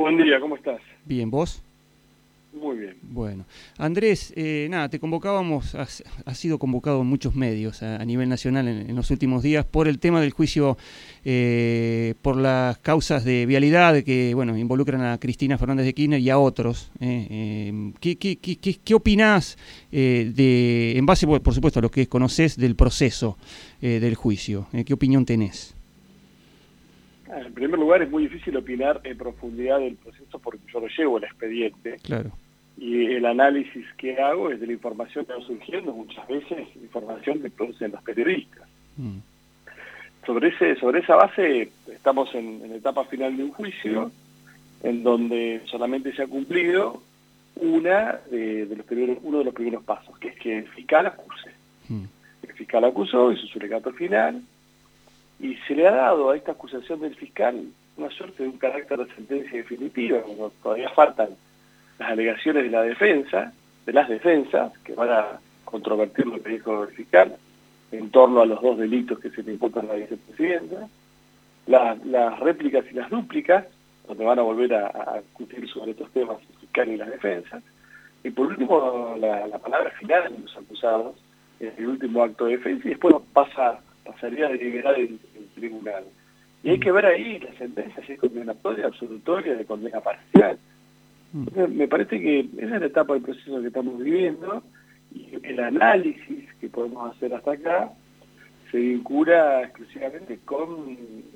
Buen día, ¿cómo estás? Bien, ¿vos? Muy bien. Bueno. Andrés, nada, te convocábamos, has sido convocado en muchos medios a nivel nacional en los últimos días por el tema del juicio por las causas de vialidad que, bueno, involucran a Cristina Fernández de Kirchner y a otros. ¿Qué opinás en base, por supuesto, a lo que conocés del proceso del juicio? ¿Qué opinión tenés? En primer lugar, es muy difícil opinar en profundidad del proceso porque yo no llevo el expediente. Claro. Y el análisis que hago es de la información que va surgiendo, muchas veces información que producen los periodistas. Sobre esa base estamos en la etapa final de un juicio en donde solamente se ha cumplido uno de los primeros pasos, que es que el fiscal acuse. El fiscal acusó, hizo su alegato final, y se le ha dado a esta acusación del fiscal una suerte de un carácter de sentencia definitiva, como todavía faltan las alegaciones de la defensa, de las defensas, que van a controvertir lo que dijo el fiscal en torno a los dos delitos que se le imputan a la vicepresidenta, las réplicas y las dúplicas, donde van a volver a discutir sobre estos temas el fiscal y las defensas, y por último la palabra final de los acusados, en el último acto de defensa, y después pasaría a deliberar el tribunal. Y hay que ver ahí la sentencia, si es condenatoria, absolutoria, de condena parcial. Entonces, me parece que esa es la etapa del proceso que estamos viviendo, y el análisis que podemos hacer hasta acá se vincula exclusivamente con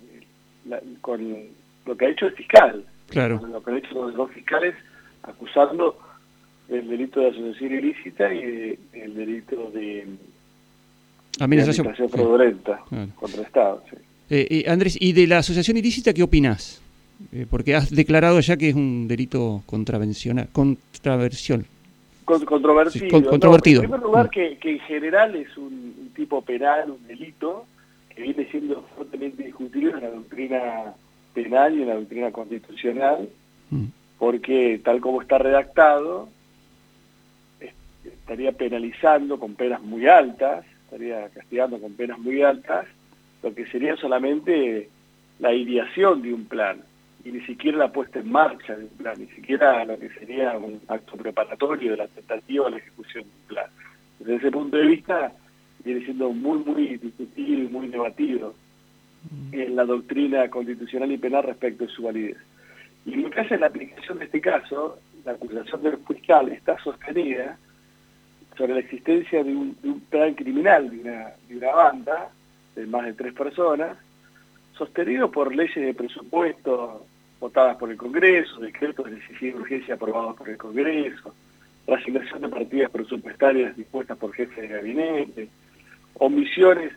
lo que ha hecho el fiscal. Claro. Con lo que han hecho los dos fiscales acusando el delito de asociación ilícita y el delito de administración fraudulenta contra el Estado. Sí. Andrés, ¿y de la asociación ilícita qué opinás? Porque has declarado ya que es un delito controversión. Controvertido. Sí, controvertido. En primer lugar, que en general es un tipo penal, un delito, que viene siendo fuertemente discutido en la doctrina penal y en la doctrina constitucional, porque tal como está redactado, estaría penalizando con penas muy altas, estaría castigando con penas muy altas, lo que sería solamente la ideación de un plan, y ni siquiera la puesta en marcha de un plan, ni siquiera lo que sería un acto preparatorio de la tentativa o la ejecución de un plan. Desde ese punto de vista, viene siendo muy discutido y muy debatido en la doctrina constitucional y penal respecto de su validez. Y lo que hace la aplicación de este caso, la acusación del fiscal está sostenida sobre la existencia de un plan criminal de una banda de más de 3 personas, sostenido por leyes de presupuesto votadas por el Congreso, decretos de necesidad y urgencia aprobados por el Congreso, reasignación de partidas presupuestarias dispuestas por jefes de gabinete, omisiones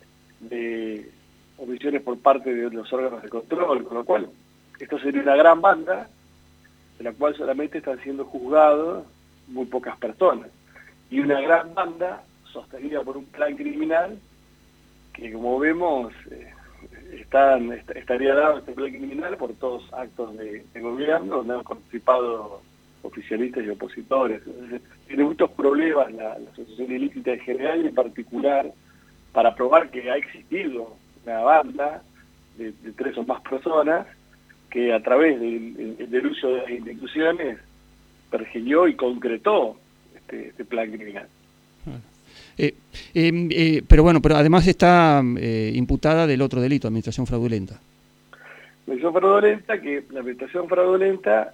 por parte de los órganos de control, con lo cual esto sería una gran banda de la cual solamente están siendo juzgados muy pocas personas, y una gran banda sostenida por un plan criminal que, como vemos, estaría dado este plan criminal por todos actos de gobierno donde han participado oficialistas y opositores. Entonces, tiene muchos problemas la asociación ilícita en general y en particular para probar que ha existido una banda de 3 o más personas que a través del uso de las instituciones pergeñó y concretó este plan criminal. Pero además está imputada del otro delito, administración fraudulenta. La administración fraudulenta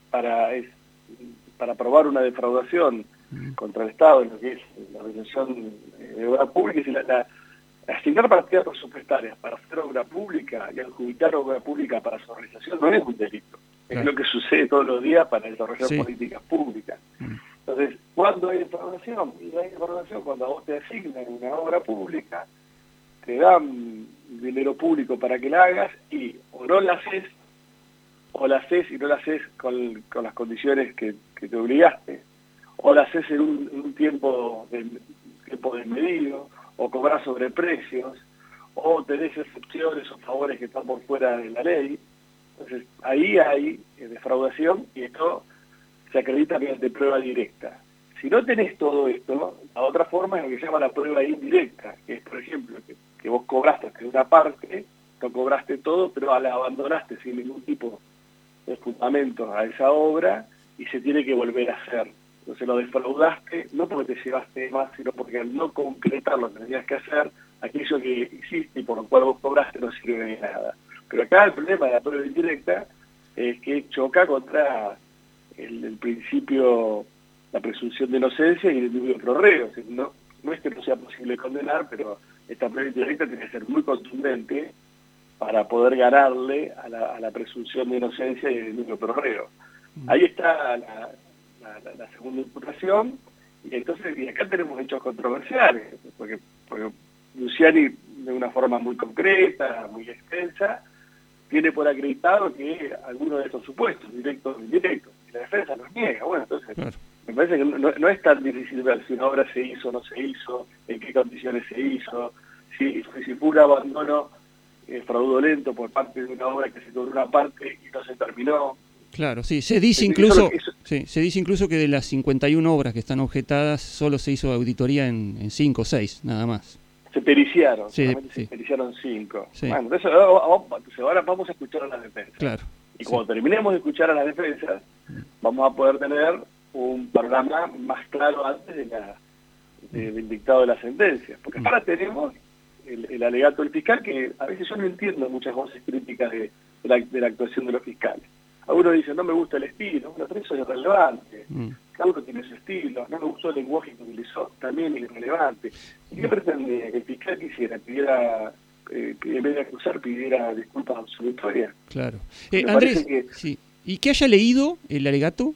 para probar una defraudación contra el Estado en lo que es la organización de obra pública, es asignar partidas presupuestarias para hacer obra pública y adjudicar obra pública para su realización no es un delito. Claro. Es lo que sucede todos los días para desarrollar políticas públicas. Entonces, ¿cuándo hay defraudación? Y hay defraudación cuando a vos te asignan una obra pública, te dan dinero público para que la hagas y o no la haces, o la haces y no la haces con las condiciones que te obligaste, o la haces en un tiempo desmedido, o cobras sobreprecios, o tenés excepciones o favores que están por fuera de la ley. Entonces, ahí hay defraudación y esto se acredita mediante prueba directa. Si no tenés todo esto, la otra forma es lo que se llama la prueba indirecta, que es, por ejemplo, que vos cobraste hasta una parte, no cobraste todo, pero la abandonaste sin ningún tipo fundamentos a esa obra y se tiene que volver a hacer. Entonces lo defraudaste, no porque te llevaste más, sino porque al no concretar lo que tenías que hacer, aquello que hiciste y por lo cual vos cobraste no sirve de nada. Pero acá el problema de la prueba indirecta es que choca contra el principio, la presunción de inocencia y el libre prorrego. O sea, no es que no sea posible condenar, pero esta prueba indirecta tiene que ser muy contundente para poder ganarle a la presunción de inocencia y el libre prorrego. Ahí está la segunda imputación, y entonces y acá tenemos hechos controversiales, porque Luciani, de una forma muy concreta, muy extensa, tiene por acreditado que algunos de estos supuestos, directos o indirectos, y la defensa los niega. Bueno, entonces, claro, me parece que no es tan difícil ver si una obra se hizo o no se hizo, en qué condiciones se hizo, si fue un abandono fraudulento por parte de una obra que se cobró una parte y no se terminó. Claro, sí, se dice incluso que de las 51 obras que están objetadas, solo se hizo auditoría en 5 o 6, nada más. Se periciaron, se periciaron 5. Sí. Bueno, entonces ahora vamos a escuchar a las defensas. Claro. Y cuando terminemos de escuchar a las defensas, vamos a poder tener un panorama más claro antes del dictado de la sentencia. Porque ahora tenemos el alegato del fiscal, que a veces yo no entiendo muchas voces críticas de la actuación de los fiscales. Algunos dicen, no me gusta el estilo, bueno, pero eso es irrelevante. Cada uno tiene su estilo, no me gustó el lenguaje que utilizó, también es irrelevante. ¿Y qué pretendía? Que el fiscal quisiera, en vez de acusar, pidiera disculpas absolutorias. Claro. Andrés, sí. ¿Y que haya leído el alegato?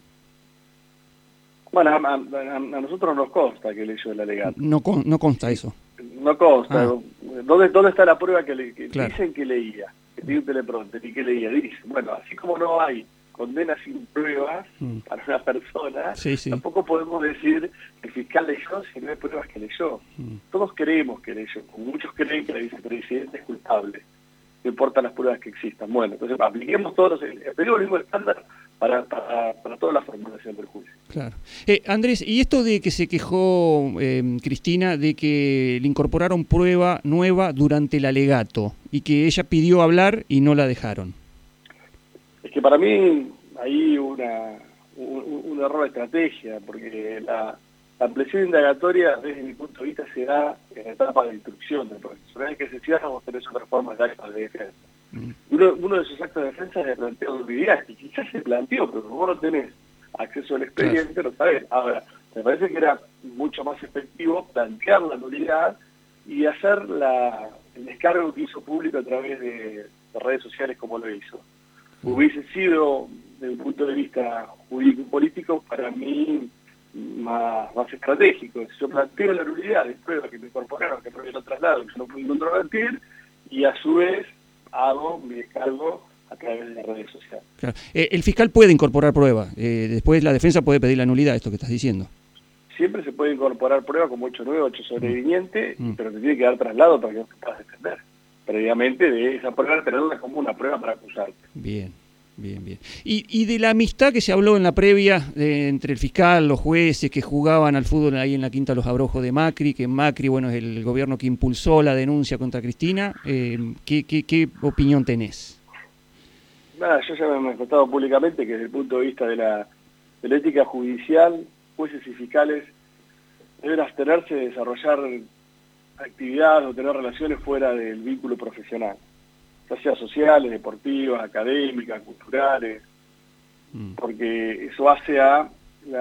Bueno, a nosotros nos consta que leyó el alegato. No consta eso. No consta. Ah. ¿Dónde está la prueba que claro, dicen que leía? Que tiene un teleprompter y que leía. Dice, bueno, así como no hay condena sin pruebas para una persona, tampoco podemos decir que el fiscal leyó si no hay pruebas que leyó. Todos creemos que leyó, muchos creen que la vicepresidenta es culpable, no importan las pruebas que existan. Bueno, entonces apliquemos todos el mismo estándar para toda la formulación del juicio. Claro. Andrés, y esto de que se quejó Cristina de que le incorporaron prueba nueva durante el alegato y que ella pidió hablar y no la dejaron. Es que para mí hay un error de estrategia, porque la ampliación indagatoria, desde mi punto de vista, se da en la etapa de instrucción del proceso. Una vez que se cierra, vos tenés otras formas de actos de defensa. Uno de esos actos de defensa es el planteo de nulidad, y quizás se planteó, pero como vos no tenés acceso al expediente, no sabés. Ahora, me parece que era mucho más efectivo plantear la nulidad y hacer el descargo que hizo público a través de redes sociales como lo hizo. Hubiese sido, desde un punto de vista jurídico y político, para mí más estratégico. Si yo planteo la nulidad de pruebas que me incorporaron, que no traslado, que yo no pude controvertir, y a su vez hago mi descargo a través de las redes sociales. Claro. El fiscal puede incorporar prueba, después la defensa puede pedir la nulidad, esto que estás diciendo. Siempre se puede incorporar prueba como hecho nuevo, hecho sobreviviente, pero te tiene que dar traslado para que no te puedas defender. Previamente de esa prueba, tenerla como una prueba para acusarte. Bien. Y de la amistad que se habló en la previa entre el fiscal, los jueces que jugaban al fútbol ahí en la Quinta Los Abrojos de Macri, que Macri, bueno, es el gobierno que impulsó la denuncia contra Cristina, ¿qué opinión tenés? Nada, yo ya me he manifestado públicamente que desde el punto de vista de la ética judicial, jueces y fiscales deben abstenerse de desarrollar actividades o tener relaciones fuera del vínculo profesional, ya sea sociales, deportivas, académicas, culturales, porque eso hace a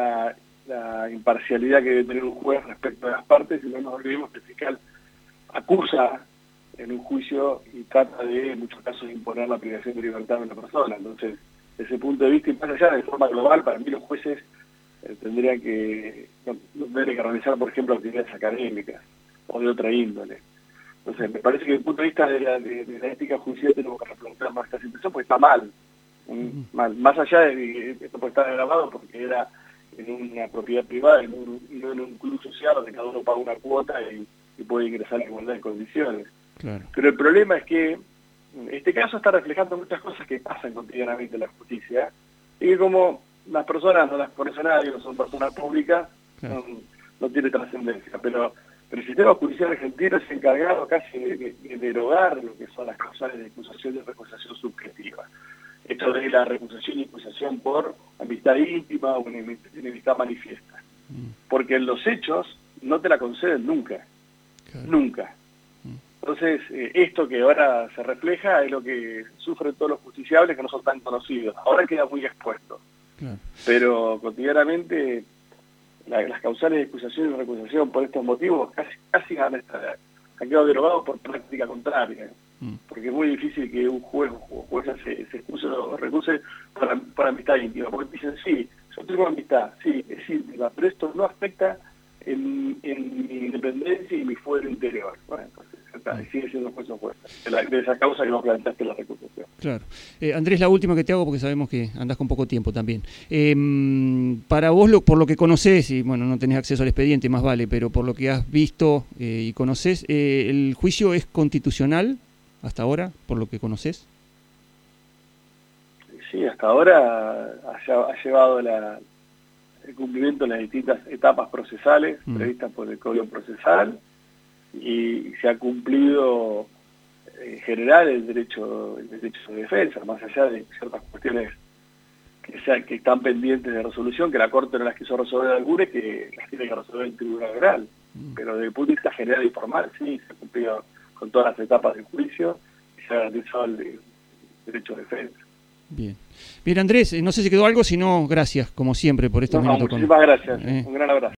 la imparcialidad que debe tener un juez respecto a las partes, y no nos olvidemos que el fiscal acusa en un juicio y trata de, en muchos casos, imponer la privación de libertad de una persona. Entonces, desde ese punto de vista, y más allá de forma global, para mí los jueces tendrían que realizar, por ejemplo, actividades académicas o de otra índole. Entonces, me parece que desde el punto de vista de la ética judicial tenemos que replantear más esta situación, porque está mal. Más allá de que esto puede estar grabado porque era en una propiedad privada y no en un club social donde cada uno paga una cuota y puede ingresar en igualdad de condiciones. Claro. Pero el problema es que este caso está reflejando muchas cosas que pasan cotidianamente en la justicia, y que como las personas no las conoce nadie, no son personas públicas, claro, no tiene trascendencia. Pero el sistema judicial argentino es encargado casi de derogar lo que son las causales de acusación y recusación subjetiva. esto de la recusación y acusación por amistad íntima o enemistad manifiesta. Porque en los hechos no te la conceden nunca, nunca. Entonces, esto que ahora se refleja es lo que sufren todos los justiciables que no son tan conocidos. Ahora queda muy expuesto. Pero cotidianamente las causales de acusación y recusación por estos motivos casi han quedado derogados por práctica contraria. Porque es muy difícil que un juez o jueza se excuse o recuse por amistad íntima. Porque dicen, sí, yo tengo amistad, sí, es íntima, pero esto no afecta en mi independencia y mi fuero interior. Bueno, entonces sigue siendo juez o jueza. De esa causa que no planteaste la recusación. Claro. Andrés, la última que te hago, porque sabemos que andás con poco tiempo también. Para vos, por lo que conocés, y bueno, no tenés acceso al expediente, más vale, pero por lo que has visto y conocés, ¿el juicio es constitucional hasta ahora, por lo que conocés? Sí, hasta ahora ha llevado el cumplimiento de las distintas etapas procesales previstas por el Código Procesal y se ha cumplido en general el derecho de defensa, más allá de ciertas cuestiones que están pendientes de resolución, que la Corte no las quiso resolver algunas, que las tiene que resolver el Tribunal Oral. Pero desde el punto de vista general y formal, sí, se ha cumplido con todas las etapas del juicio y se ha garantizado el derecho de defensa. Bien. Bien, Andrés, no sé si quedó algo, si no, gracias, como siempre, por estos minutos. Muchísimas gracias. Un gran abrazo.